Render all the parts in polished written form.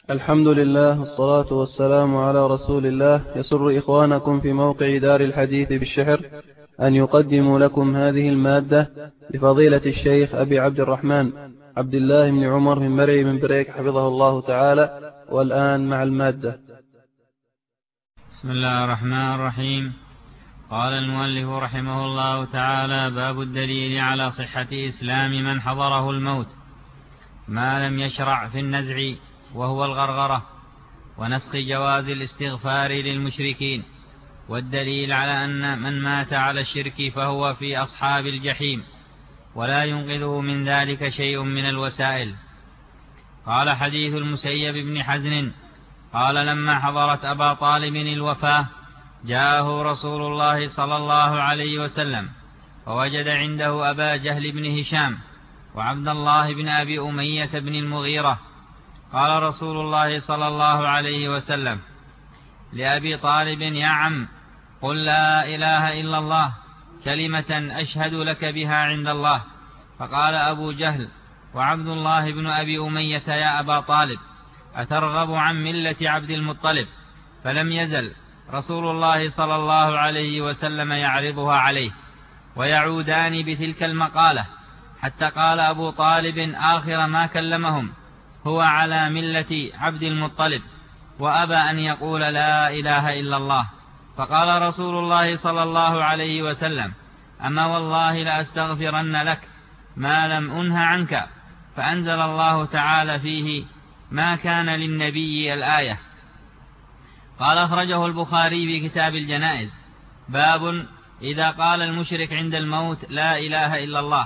الحمد لله والصلاة والسلام على رسول الله. يسر إخوانكم في موقع دار الحديث بالشحر أن يقدموا لكم هذه المادة لفضيلة الشيخ أبي عبد الرحمن عبد الله بن عمر من مرعي من بريك حفظه الله تعالى. والآن مع المادة. بسم الله الرحمن الرحيم. قال المؤلف رحمه الله تعالى: باب الدليل على صحة إسلام من حضره الموت ما لم يشرع في النزع وهو الغرغرة، ونسخ جواز الاستغفار للمشركين، والدليل على أن من مات على الشرك فهو في أصحاب الجحيم ولا ينقذه من ذلك شيء من الوسائل. قال: حديث المسيب بن حزن قال: لما حضرت أبا طالب الوفاة جاءه رسول الله صلى الله عليه وسلم فوجد عنده أبا جهل بن هشام وعبد الله بن أبي أمية بن المغيرة. قال رسول الله صلى الله عليه وسلم لأبي طالب: يا عم، قل لا إله إلا الله كلمة أشهد لك بها عند الله. فقال أبو جهل وعبد الله بن أبي أمية: يا أبا طالب، أترغب عن ملة عبد المطلب؟ فلم يزل رسول الله صلى الله عليه وسلم يعرضها عليه ويعودان بتلك المقالة، حتى قال أبو طالب آخر ما كلمهم: هو على ملة عبد المطلب وأبى أن يقول لا إله إلا الله. فقال رسول الله صلى الله عليه وسلم: أما والله لأستغفرن لك ما لم أنه عنك. فأنزل الله تعالى فيه: ما كان للنبي الآية. قال: أخرجه البخاري في كتاب الجنائز. باب إذا قال المشرك عند الموت لا إله إلا الله.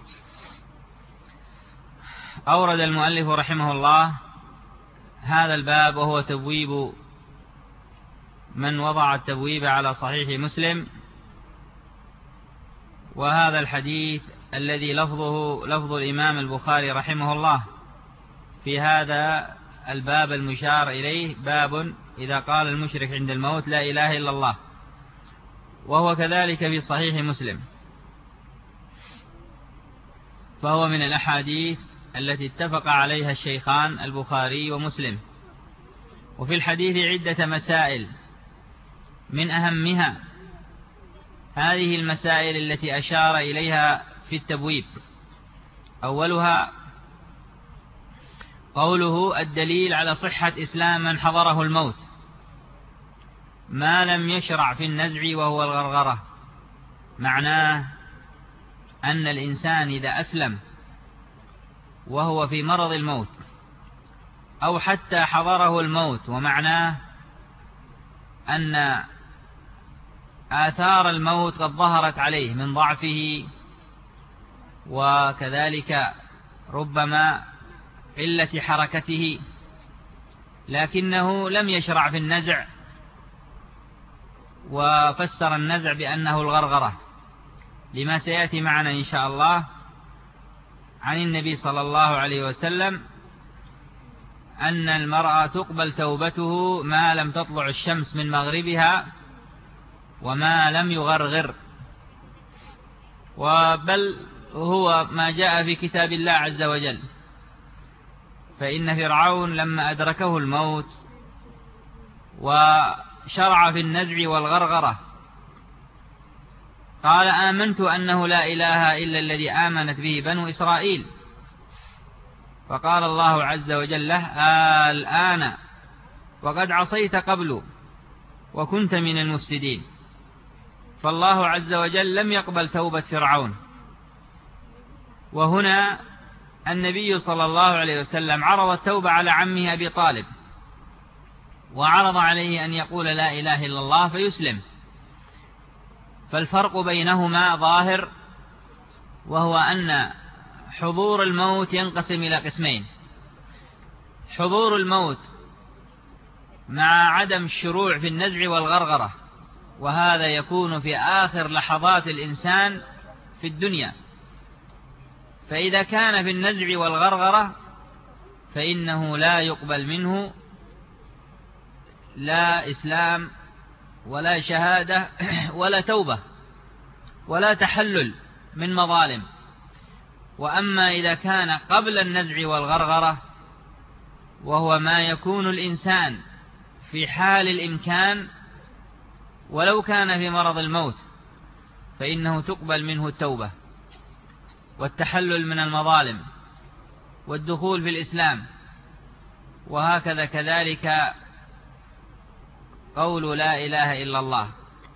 أورد المؤلف رحمه الله هذا الباب وهو تبويب من وضع التبويب على صحيح مسلم، وهذا الحديث الذي لفظه لفظ الإمام البخاري رحمه الله في هذا الباب المشار إليه: باب إذا قال المشرك عند الموت لا إله إلا الله، وهو كذلك في صحيح مسلم، فهو من الأحاديث التي اتفق عليها الشيخان البخاري ومسلم. وفي الحديث عدة مسائل، من أهمها هذه المسائل التي أشار إليها في التبويب. أولها قوله: الدليل على صحة إسلام من حضره الموت ما لم يشرع في النزع وهو الغرغرة. معناه أن الإنسان إذا أسلم وهو في مرض الموت أو حتى حضره الموت، ومعناه أن آثار الموت قد ظهرت عليه من ضعفه وكذلك ربما قلة حركته، لكنه لم يشرع في النزع، وفسر النزع بأنه الغرغرة، لما سيأتي معنا إن شاء الله عن النبي صلى الله عليه وسلم أن المرأة تقبل توبته ما لم تطلع الشمس من مغربها وما لم يغرغر، وبل هو ما جاء في كتاب الله عز وجل. فإن فرعون لما أدركه الموت وشرع في النزع والغرغرة قال: آمنت أنه لا إله إلا الذي آمنت به بنو إسرائيل. فقال الله عز وجل له: الآن وقد عصيت قبل وكنت من المفسدين. فالله عز وجل لم يقبل توبة فرعون. وهنا النبي صلى الله عليه وسلم عرض التوبة على عمه أبي طالب، وعرض عليه أن يقول لا إله إلا الله فيسلم. فالفرق بينهما ظاهر، وهو أن حضور الموت ينقسم إلى قسمين: حضور الموت مع عدم الشروع في النزع والغرغرة، وهذا يكون في آخر لحظات الإنسان في الدنيا. فإذا كان في النزع والغرغرة فإنه لا يقبل منه لا إسلام ولا شهادة ولا توبة ولا تحلل من مظالم. وأما إذا كان قبل النزع والغرغرة وهو ما يكون الإنسان في حال الإمكان ولو كان في مرض الموت فإنه تقبل منه التوبة والتحلل من المظالم والدخول في الإسلام. وهكذا كذلك قول لا إله إلا الله.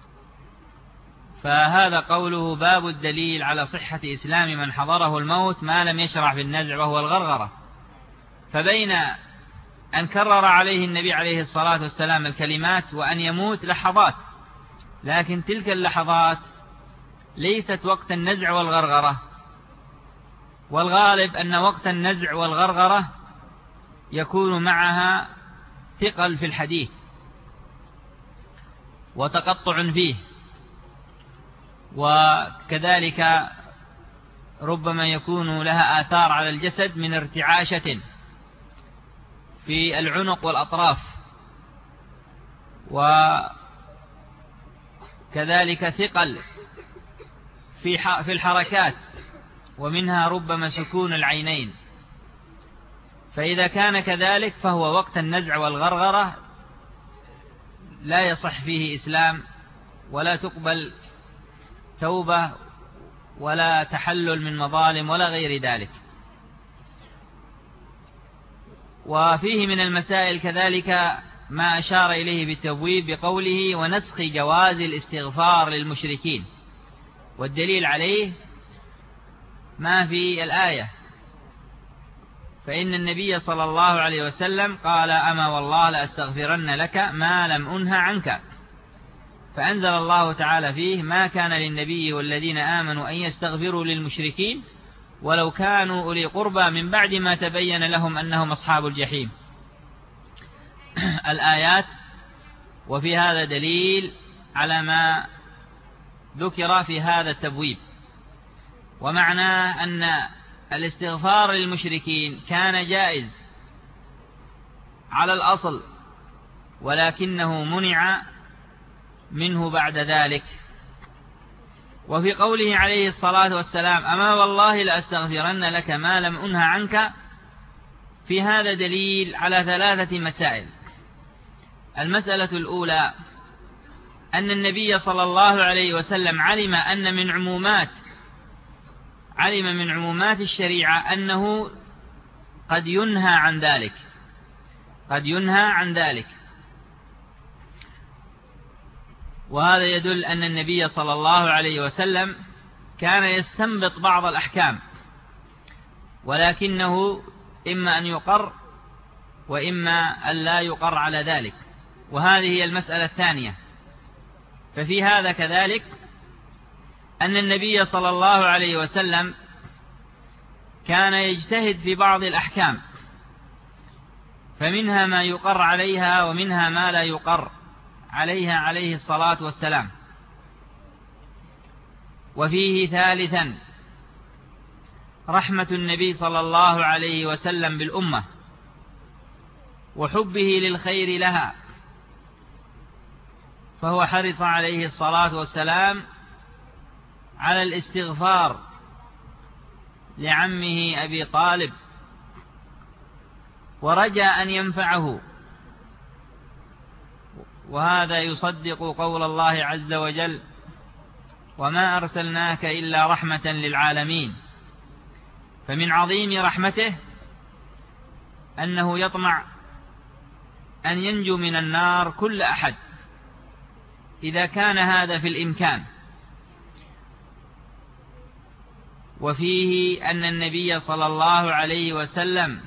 فهذا قوله باب الدليل على صحة إسلام من حضره الموت ما لم يشرع في النزع وهو الغرغرة. فبين أن كرر عليه النبي عليه الصلاة والسلام الكلمات وأن يموت لحظات، لكن تلك اللحظات ليست وقت النزع والغرغرة، والغالب أن وقت النزع والغرغرة يكون معها ثقل في الحديث وتقطع فيه، وكذلك ربما يكون لها آثار على الجسد من ارتعاشة في العنق والأطراف، وكذلك ثقل في الحركات، ومنها ربما سكون العينين. فإذا كان كذلك فهو وقت النزع والغرغرة لا يصح فيه إسلام ولا تقبل توبة ولا تحلل من مظالم ولا غير ذلك. وفيه من المسائل كذلك ما أشار إليه بالتبويب بقوله ونسخ جواز الاستغفار للمشركين، والدليل عليه ما في الآية، فإن النبي صلى الله عليه وسلم قال أما والله لأستغفرن لك ما لم أنه عنك، فأنزل الله تعالى فيه ما كان للنبي والذين آمنوا أن يستغفروا للمشركين ولو كانوا أولي قربى من بعد ما تبين لهم أنهم أصحاب الجحيم الآيات. وفي هذا دليل على ما ذكر في هذا التبويب، ومعناه أن الاستغفار للمشركين كان جائز على الأصل، ولكنه منع منه بعد ذلك. وفي قوله عليه الصلاة والسلام أما والله لأستغفرن لك ما لم أنه عنك، في هذا دليل على 3 مسائل. المسألة الأولى أن النبي صلى الله عليه وسلم علم من عمومات الشريعة أنه قد ينهى عن ذلك، وهذا يدل أن النبي صلى الله عليه وسلم كان يستنبط بعض الأحكام، ولكنه إما أن يقر وإما أن لا يقر على ذلك. وهذه هي المسألة الثانية. ففي هذا كذلك أن النبي صلى الله عليه وسلم كان يجتهد في بعض الأحكام، فمنها ما يقر عليها ومنها ما لا يقر عليها عليه الصلاة والسلام. وفيه ثالثا رحمة النبي صلى الله عليه وسلم بالأمة وحبه للخير لها، فهو حرص عليه الصلاة والسلام على الاستغفار لعمه أبي طالب، ورجى أن ينفعه. وهذا يصدق قول الله عز وجل وما أرسلناك إلا رحمة للعالمين. فمن عظيم رحمته أنه يطمع أن ينجو من النار كل أحد إذا كان هذا في الإمكان. وفيه أن النبي صلى الله عليه وسلم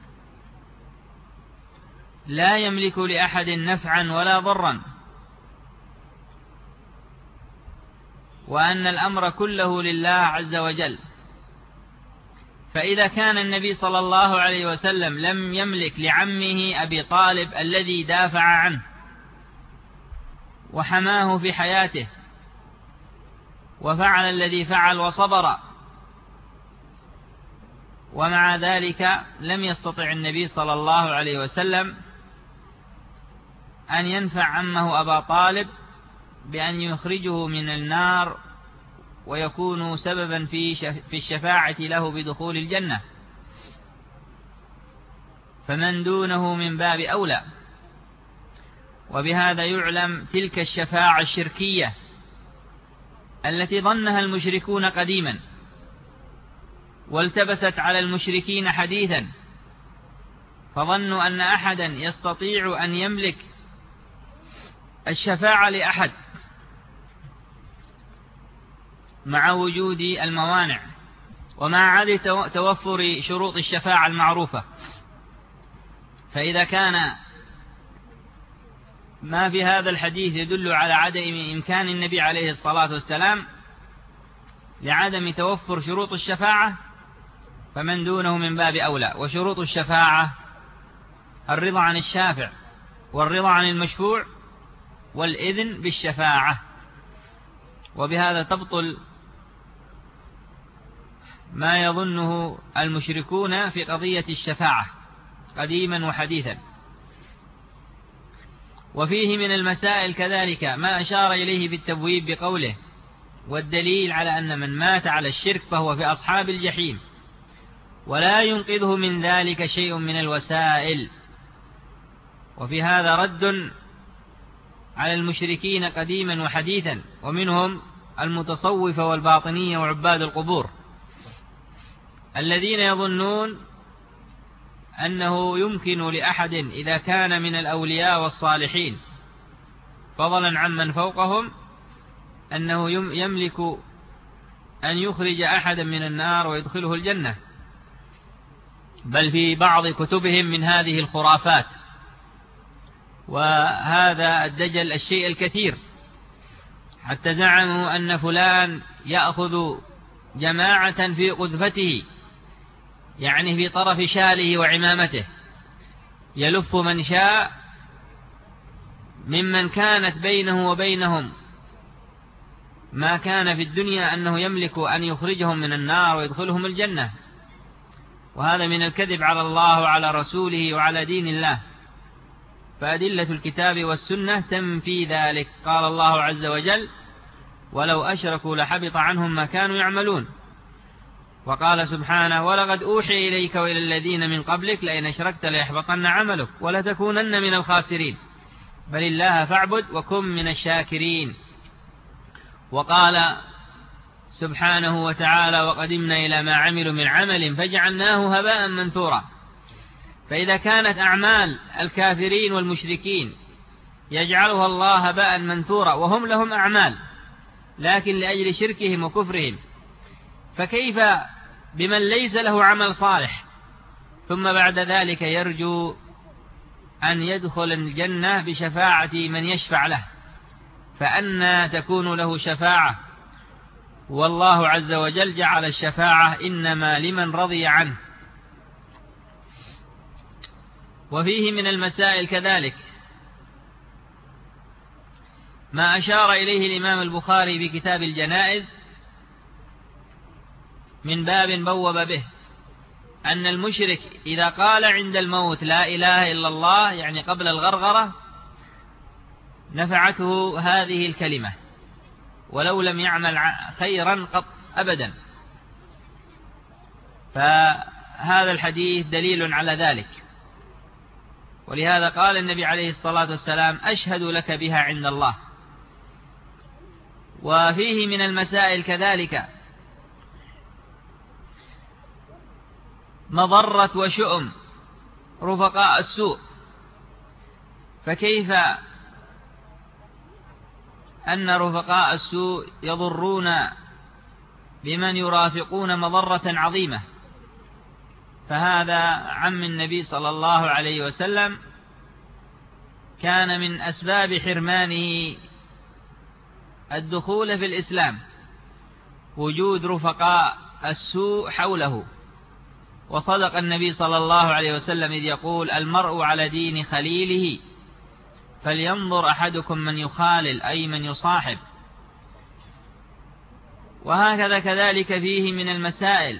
لا يملك لأحد نفعا ولا ضرا، وأن الأمر كله لله عز وجل. فإذا كان النبي صلى الله عليه وسلم لم يملك لعمه أبي طالب الذي دافع عنه وحماه في حياته وفعل الذي فعل وصبر، ومع ذلك لم يستطع النبي صلى الله عليه وسلم أن ينفع عمه أبا طالب بأن يخرجه من النار ويكون سببا في الشفاعة له بدخول الجنة. فمن دونه من باب أولى. وبهذا يعلم تلك الشفاعة الشركية التي ظنها المشركون قديما والتبست على المشركين حديثا، فظنوا أن أحدا يستطيع أن يملك الشفاعة لأحد مع وجود الموانع ومع عدم توفر شروط الشفاعة المعروفة. فإذا كان ما في هذا الحديث يدل على عدم إمكان النبي عليه الصلاة والسلام لعدم توفر شروط الشفاعة، فمن دونه من باب أولى. وشروط الشفاعة الرضا عن الشافع والرضا عن المشفوع والإذن بالشفاعة. وبهذا تبطل ما يظنه المشركون في قضية الشفاعة قديما وحديثا. وفيه من المسائل كذلك ما أشار إليه بالتبويب بقوله: والدليل على أن من مات على الشرك فهو في أصحاب الجحيم ولا ينقذه من ذلك شيء من الوسائل. وفي هذا رد على المشركين قديما وحديثا، ومنهم المتصوفة والباطنية وعباد القبور الذين يظنون أنه يمكن لأحد إذا كان من الأولياء والصالحين فضلا عمن فوقهم أنه يملك أن يخرج أحدا من النار ويدخله الجنة، بل في بعض كتبهم من هذه الخرافات. وهذا الدجل الشيء الكثير، حتى زعموا أن فلان يأخذ جماعة في قذفته، يعني في طرف شاله وعمامته، يلف من شاء ممن كانت بينه وبينهم ما كان في الدنيا أنه يملك أن يخرجهم من النار ويدخلهم الجنة. وهذا من الكذب على الله وعلى رسوله وعلى دين الله، فأدلة الكتاب والسنة تنفي ذلك. قال الله عز وجل: ولو أشركوا لحبط عنهم ما كانوا يعملون. وقال سبحانه: ولقد أوحي إليك وإلى الذين من قبلك لئن أشركت ليحبطن عملك ولتكونن من الخاسرين بل الله فاعبد وكن من الشاكرين. وقال سبحانه وتعالى: وقدمنا إلى ما عملوا من عمل فجعلناه هباء منثورا. فإذا كانت أعمال الكافرين والمشركين يجعلها الله هباء منثورا وهم لهم أعمال لكن لأجل شركهم وكفرهم، فكيف بمن ليس له عمل صالح ثم بعد ذلك يرجو أن يدخل الجنة بشفاعة من يشفع له؟ فأنى تكون له شفاعة؟ والله عز وجل جعل الشفاعة إنما لمن رضي عنه. وفيه من المسائل كذلك ما أشار إليه الإمام البخاري بكتاب الجنائز من باب بوب به، أن المشرك إذا قال عند الموت لا إله إلا الله، يعني قبل الغرغرة، نفعته هذه الكلمة ولو لم يعمل خيرا قط أبدا. فهذا الحديث دليل على ذلك، ولهذا قال النبي عليه الصلاة والسلام: أشهد لك بها عند الله. وفيه من المسائل كذلك مضرة وشؤم رفقاء السوء، فكيف أن رفقاء السوء يضرون بمن يرافقون مضرة عظيمة؟ فهذا عم النبي صلى الله عليه وسلم كان من أسباب حرمانه الدخول في الإسلام وجود رفقاء السوء حوله. وصدق النبي صلى الله عليه وسلم إذ يقول: المرء على دين خليله فلينظر أحدكم من يخالل، أي من يصاحب. وهكذا كذلك فيه من المسائل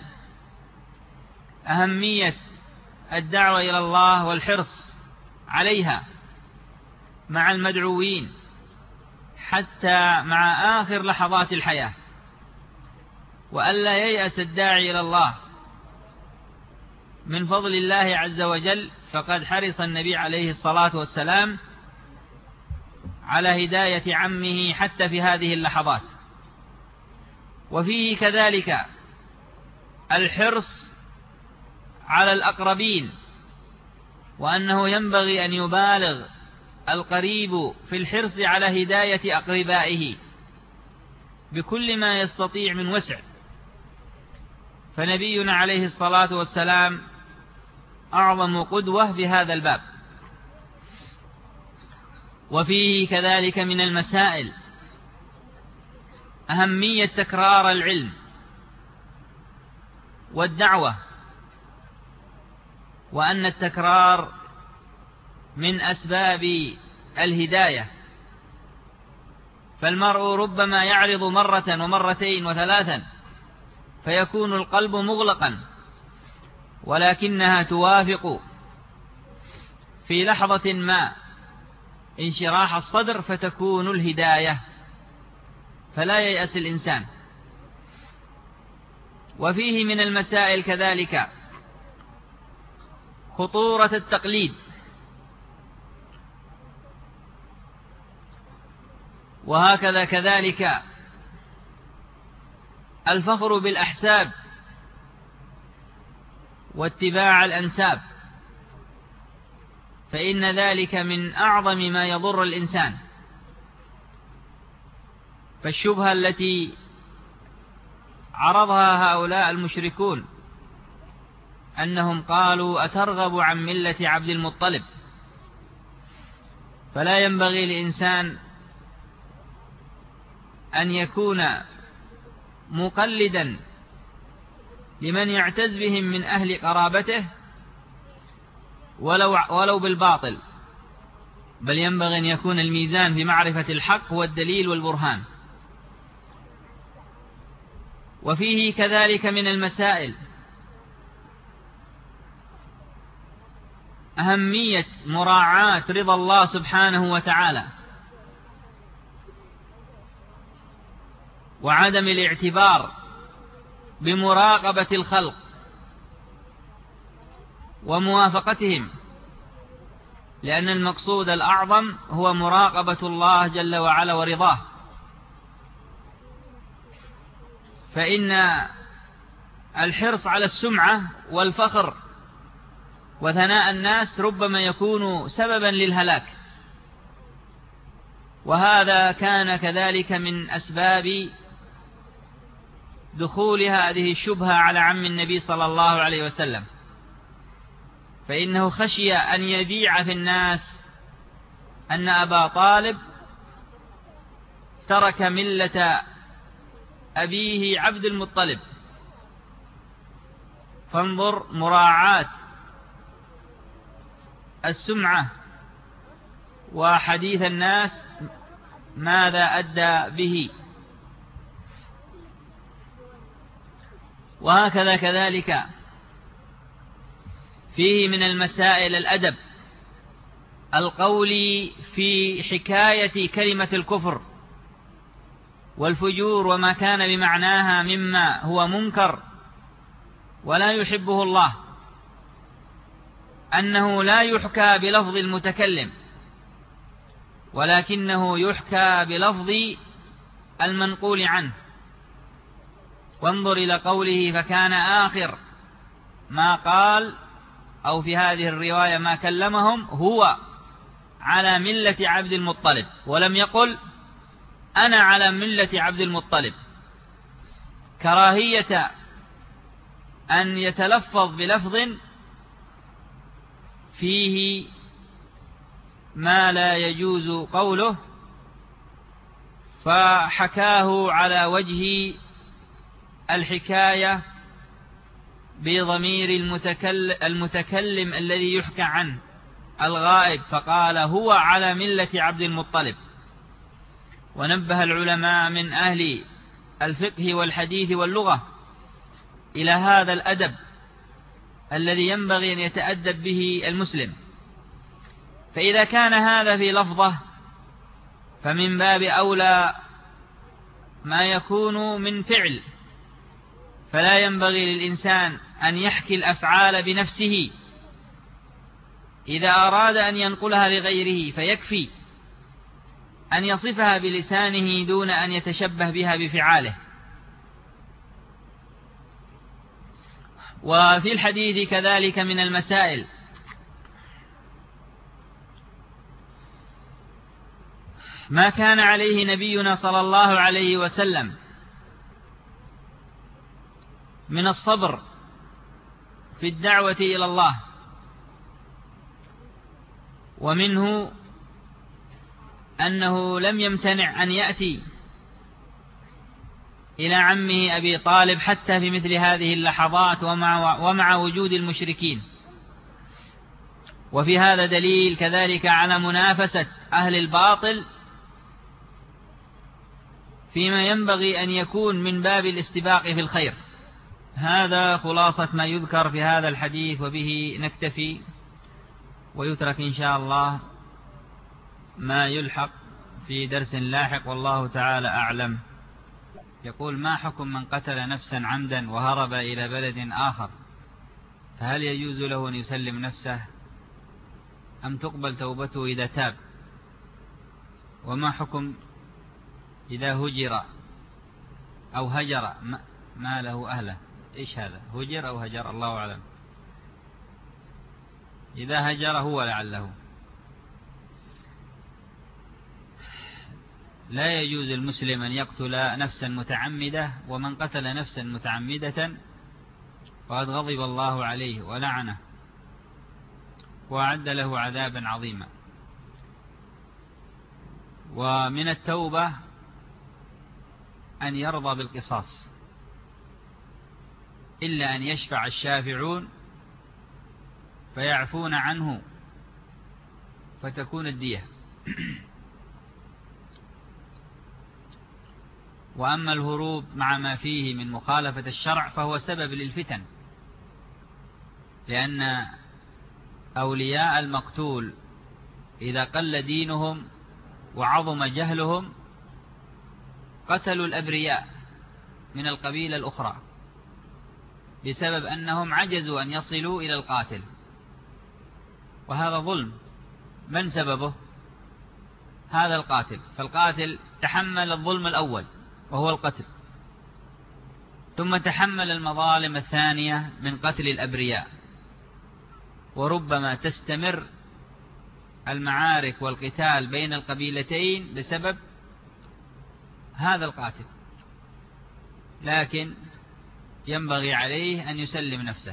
أهمية الدعوة إلى الله والحرص عليها مع المدعوين حتى مع آخر لحظات الحياة، وألا ييأس الداعي إلى الله من فضل الله عز وجل، فقد حرص النبي عليه الصلاة والسلام على هداية عمه حتى في هذه اللحظات. وفيه كذلك الحرص على الأقربين، وأنه ينبغي أن يبالغ القريب في الحرص على هداية أقربائه بكل ما يستطيع من وسع. فنبينا عليه الصلاة والسلام أعظم قدوة في هذا الباب. وفيه كذلك من المسائل أهمية تكرار العلم والدعوة، وأن التكرار من أسباب الهداية، فالمرء ربما يعرض مرة ومرتين وثلاثا فيكون القلب مغلقا، ولكنها توافق في لحظة ما انشراح الصدر فتكون الهداية، فلا ييأس الإنسان. وفيه من المسائل كذلك خطورة التقليد، وهكذا كذلك الفخر بالأحساب واتباع الأنساب، فإن ذلك من أعظم ما يضر الإنسان. فالشبهة التي عرضها هؤلاء المشركون أنهم قالوا أترغب عن ملة عبد المطلب، فلا ينبغي لإنسان أن يكون مقلدا لمن يعتز بهم من أهل قرابته ولو بالباطل، بل ينبغي أن يكون الميزان في معرفة الحق والدليل والبرهان. وفيه كذلك من المسائل أهمية مراعاة رضا الله سبحانه وتعالى، وعدم الاعتبار بمراقبة الخلق وموافقتهم، لأن المقصود الأعظم هو مراقبة الله جل وعلا ورضاه. فإن الحرص على السمعة والفخر وثناء الناس ربما يكون سببا للهلاك، وهذا كان كذلك من أسباب دخول هذه الشبهة على عم النبي صلى الله عليه وسلم، فإنه خشي أن يذيع في الناس أن أبا طالب ترك ملة أبيه عبد المطلب. فانظر مراعاة السمعة وحديث الناس ماذا أدى به. وهكذا كذلك فيه من المسائل الأدب القولي في حكاية كلمة الكفر والفجور وما كان بمعناها مما هو منكر ولا يحبه الله، أنه لا يحكى بلفظ المتكلم ولكنه يحكى بلفظ المنقول عنه. وانظر إلى قوله فكان آخر ما قال، أو في هذه الرواية ما كلمهم، هو على ملة عبد المطلب، ولم يقل أنا على ملة عبد المطلب، كراهية أن يتلفظ بلفظ فيه ما لا يجوز قوله، فحكاه على وجه الحكاية بضمير المتكلم الذي يحكى عنه الغائب، فقال هو على ملة عبد المطلب. ونبه العلماء من أهل الفقه والحديث واللغة إلى هذا الأدب الذي ينبغي أن يتأدب به المسلم، فإذا كان هذا في لفظه فمن باب أولى ما يكون من فعل، فلا ينبغي للإنسان أن يحكي الأفعال بنفسه، إذا أراد أن ينقلها لغيره فيكفي أن يصفها بلسانه دون أن يتشبه بها بفعاله. وفي الحديث كذلك من المسائل ما كان عليه نبينا صلى الله عليه وسلم من الصبر في الدعوة إلى الله، ومنه أنه لم يمتنع أن يأتي إلى عمه أبي طالب حتى في مثل هذه اللحظات ومع وجود المشركين. وفي هذا دليل كذلك على منافسة أهل الباطل فيما ينبغي أن يكون من باب الاستباق في الخير. هذا خلاصة ما يذكر في هذا الحديث، وبه نكتفي، ويترك إن شاء الله ما يلحق في درس لاحق، والله تعالى أعلم. يقول: ما حكم من قتل نفسا عمدا وهرب إلى بلد آخر، فهل يجوز له أن يسلم نفسه أم تقبل توبته إذا تاب؟ وما حكم إذا هجر أو هجر ما له أهله؟ إيش هذا؟ هجر أو هجر؟ الله أعلم. إذا هجر هو لعله. لا يجوز المسلم أن يقتل نفسا متعمدة، ومن قتل نفسا متعمدة فقد غضب الله عليه ولعنه وأعد له عذابا عظيما. ومن التوبة أن يرضى بالقصاص، إلا أن يشفع الشافعون فيعفون عنه فتكون الدية. وأما الهروب مع ما فيه من مخالفة الشرع فهو سبب للفتن، لأن أولياء المقتول إذا قل دينهم وعظم جهلهم قتلوا الأبرياء من القبيلة الأخرى بسبب أنهم عجزوا أن يصلوا إلى القاتل، وهذا ظلم. من سببه؟ هذا القاتل. فالقاتل تحمل الظلم الأول وهو القتل، ثم تحمل المظالم الثانية من قتل الأبرياء، وربما تستمر المعارك والقتال بين القبيلتين بسبب هذا القاتل، لكن ينبغي عليه أن يسلم نفسه،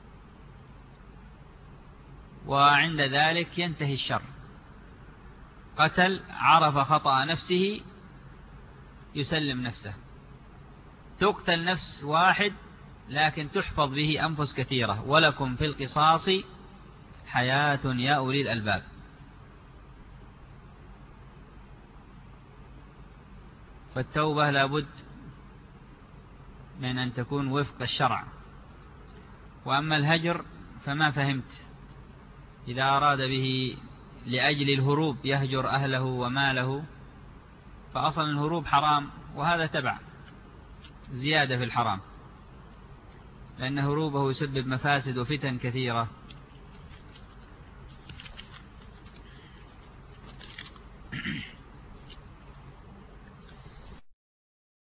وعند ذلك ينتهي الشر. قتل، عرف خطأ نفسه، يسلم نفسه. تقتل نفس واحد لكن تحفظ به أنفس كثيرة. ولكم في القصاص حياة يا أولي الألباب. فالتوبة لابد من أن تكون وفق الشرع. وأما الهجر فما فهمت. إذا أراد به لأجل الهروب يهجر أهله وماله، فأصلا الهروب حرام، وهذا تبع زيادة في الحرام، لأن هروبه يسبب مفاسد وفتن كثيرة.